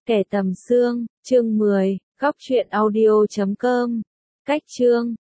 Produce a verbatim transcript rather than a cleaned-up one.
Kẻ tầm xương, chương mười, góc truyện audio chấm com. Cách chương